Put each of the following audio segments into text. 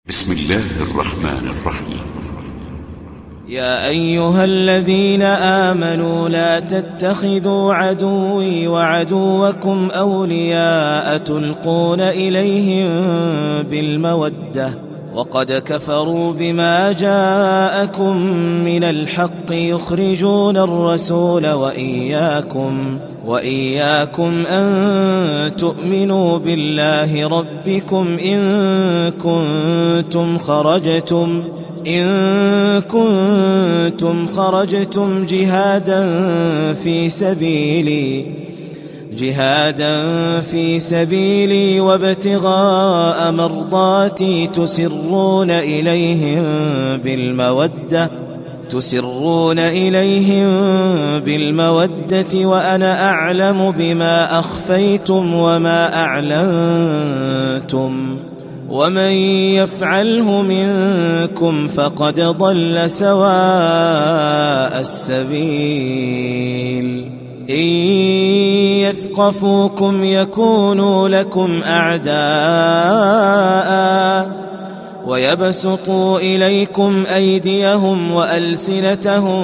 بسم الله الرحمن الرحيم. يا أيها الذين آمنوا لا تتخذوا عدوي وعدوكم أولياء تلقون إليهم بالمودة وقد كفروا بما جاءكم من الحق يخرجون الرسول وإياكم أن تؤمنوا بالله ربكم إن كنتم خرجتم جهادا في سبيلي وابتغاء مرضاتي تسرون إليهم بالمودة وأنا أعلم بما أخفيتم وما أعلنتم ومن يفعله منكم فقد ضل سواء السبيل. إن يثقفوكم يكونوا لكم أعداء ويبسطوا إليكم أيديهم وألسنتهم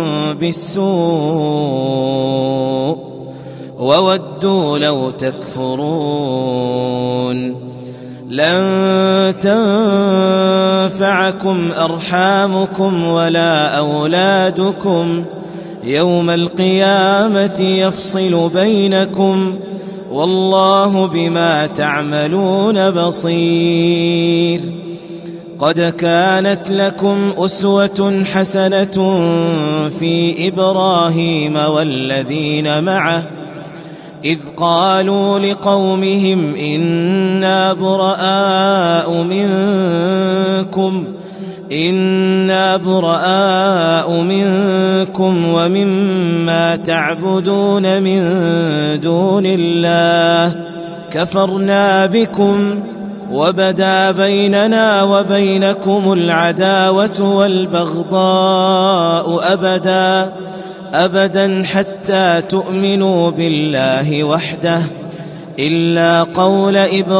بالسوء وودوا لو تكفرون. لن تنفعكم أرحامكم ولا أولادكم يوم القيامة يفصل بينكم والله بما تعملون بصير. قد كانت لكم أسوة حسنة في إبراهيم والذين معه إذ قالوا لقومهم إنا براء منكم ومما تعبدون من دون الله كفرنا بكم وبدا بيننا وبينكم العداوة والبغضاء أبدا حتى تؤمنوا بالله وحده إلا قول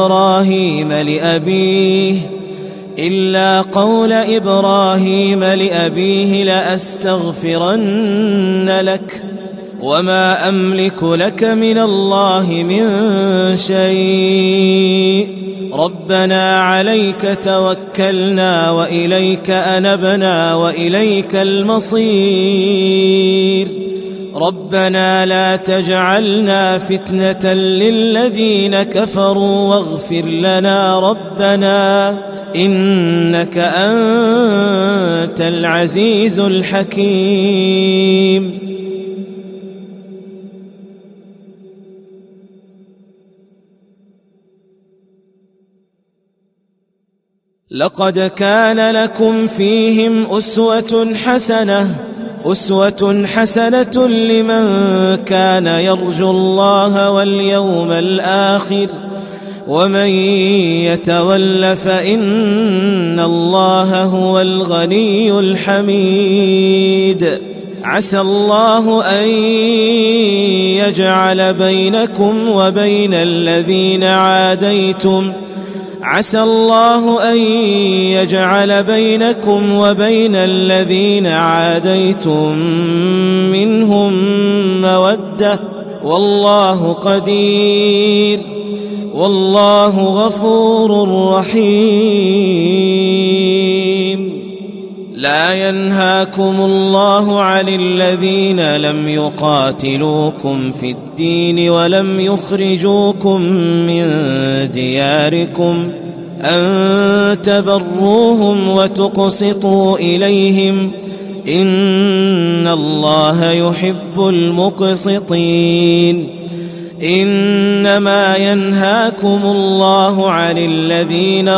إبراهيم لأبيه لأستغفرن لك وما أملك لك من الله من شيء ربنا عليك توكلنا وإليك أنبنا وإليك المصير. ربنا لا تجعلنا فتنة للذين كفروا واغفر لنا ربنا إنك أنت العزيز الحكيم. لقد كان لكم فيهم أسوة حسنة لمن كان يرجو الله واليوم الآخر ومن يتول فإن الله هو الغني الحميد. عسى الله أن يجعل بينكم وبين الذين عاديتم منهم مودة والله قدير والله غفور رحيم. لا ينهاكم الله عن الذين لم يقاتلوكم في الدين ولم يخرجوكم من دياركم أن تبروهم وتقسطوا إليهم إن الله يحب المقسطين. إنما ينهاكم الله عن الذين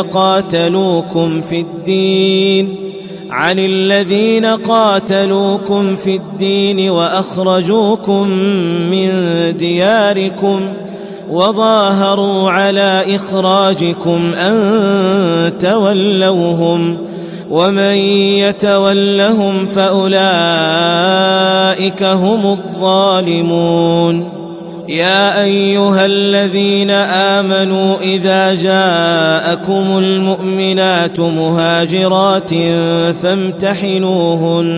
قاتلوكم في الدين وأخرجوكم من دياركم وظاهروا على إخراجكم أن تولوهم ومن يتولهم فأولئك هم الظالمون. يا أيها الذين آمنوا إذا جاءكم المؤمنات مهاجرات فامتحنوهن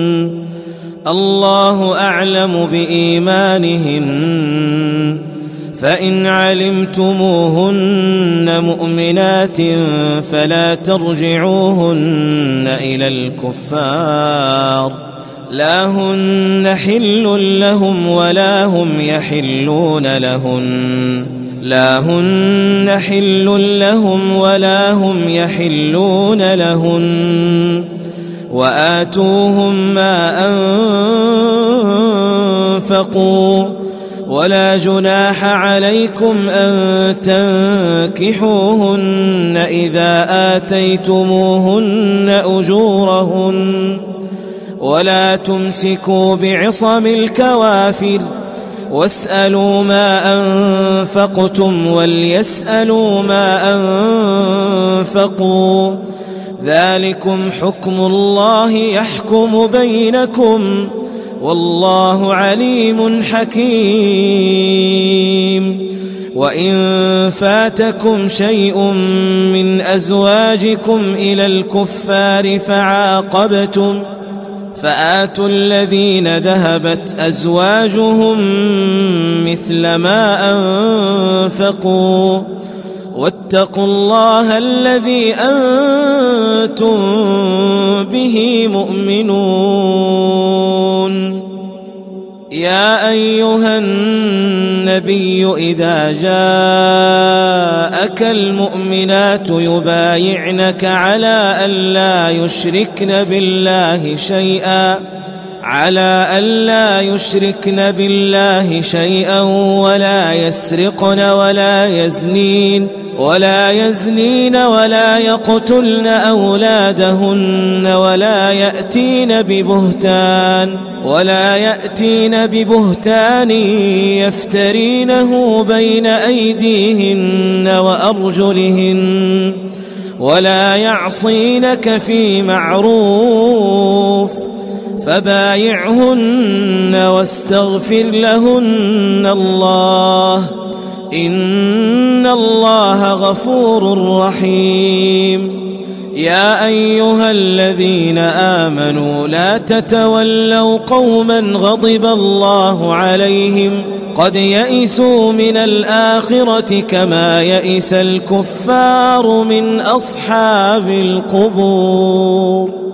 الله أعلم بإيمانهن فإن علمتموهن مؤمنات فلا ترجعوهن إلى الكفار لا هن حل لهم ولا هم يحلون لهن وآتوهم ما أنفقوا ولا جناح عليكم أن تنكحوهن إذا آتيتموهن أجورهن ولا تمسكوا بعصم الكوافر واسألوا ما أنفقتم وليسألوا ما أنفقوا ذلكم حكم الله يحكم بينكم والله عليم حكيم وإن فاتكم شيء من أزواجكم إلى الكفار فعاقبتم فآتوا الذين ذهبت أزواجهم مثل ما أنفقوا واتقوا الله الذي أنتم به مؤمنون يا أيها النبي إذا جاءك المؤمنات يبايعنك على ألا يشركن بالله شيئا ولا يسرقن ولا يزنين ولا يقتلن أولادهن ولا يأتين ببهتان يفترينه بين أيديهن وأرجلهن ولا يعصينك في معروف فبايعهن واستغفر لهن الله إن الله غفور رحيم يا أيها الذين آمنوا لا تتولوا قوما غضب الله عليهم قد يئسوا من الآخرة كما يئس الكفار من أصحاب القبور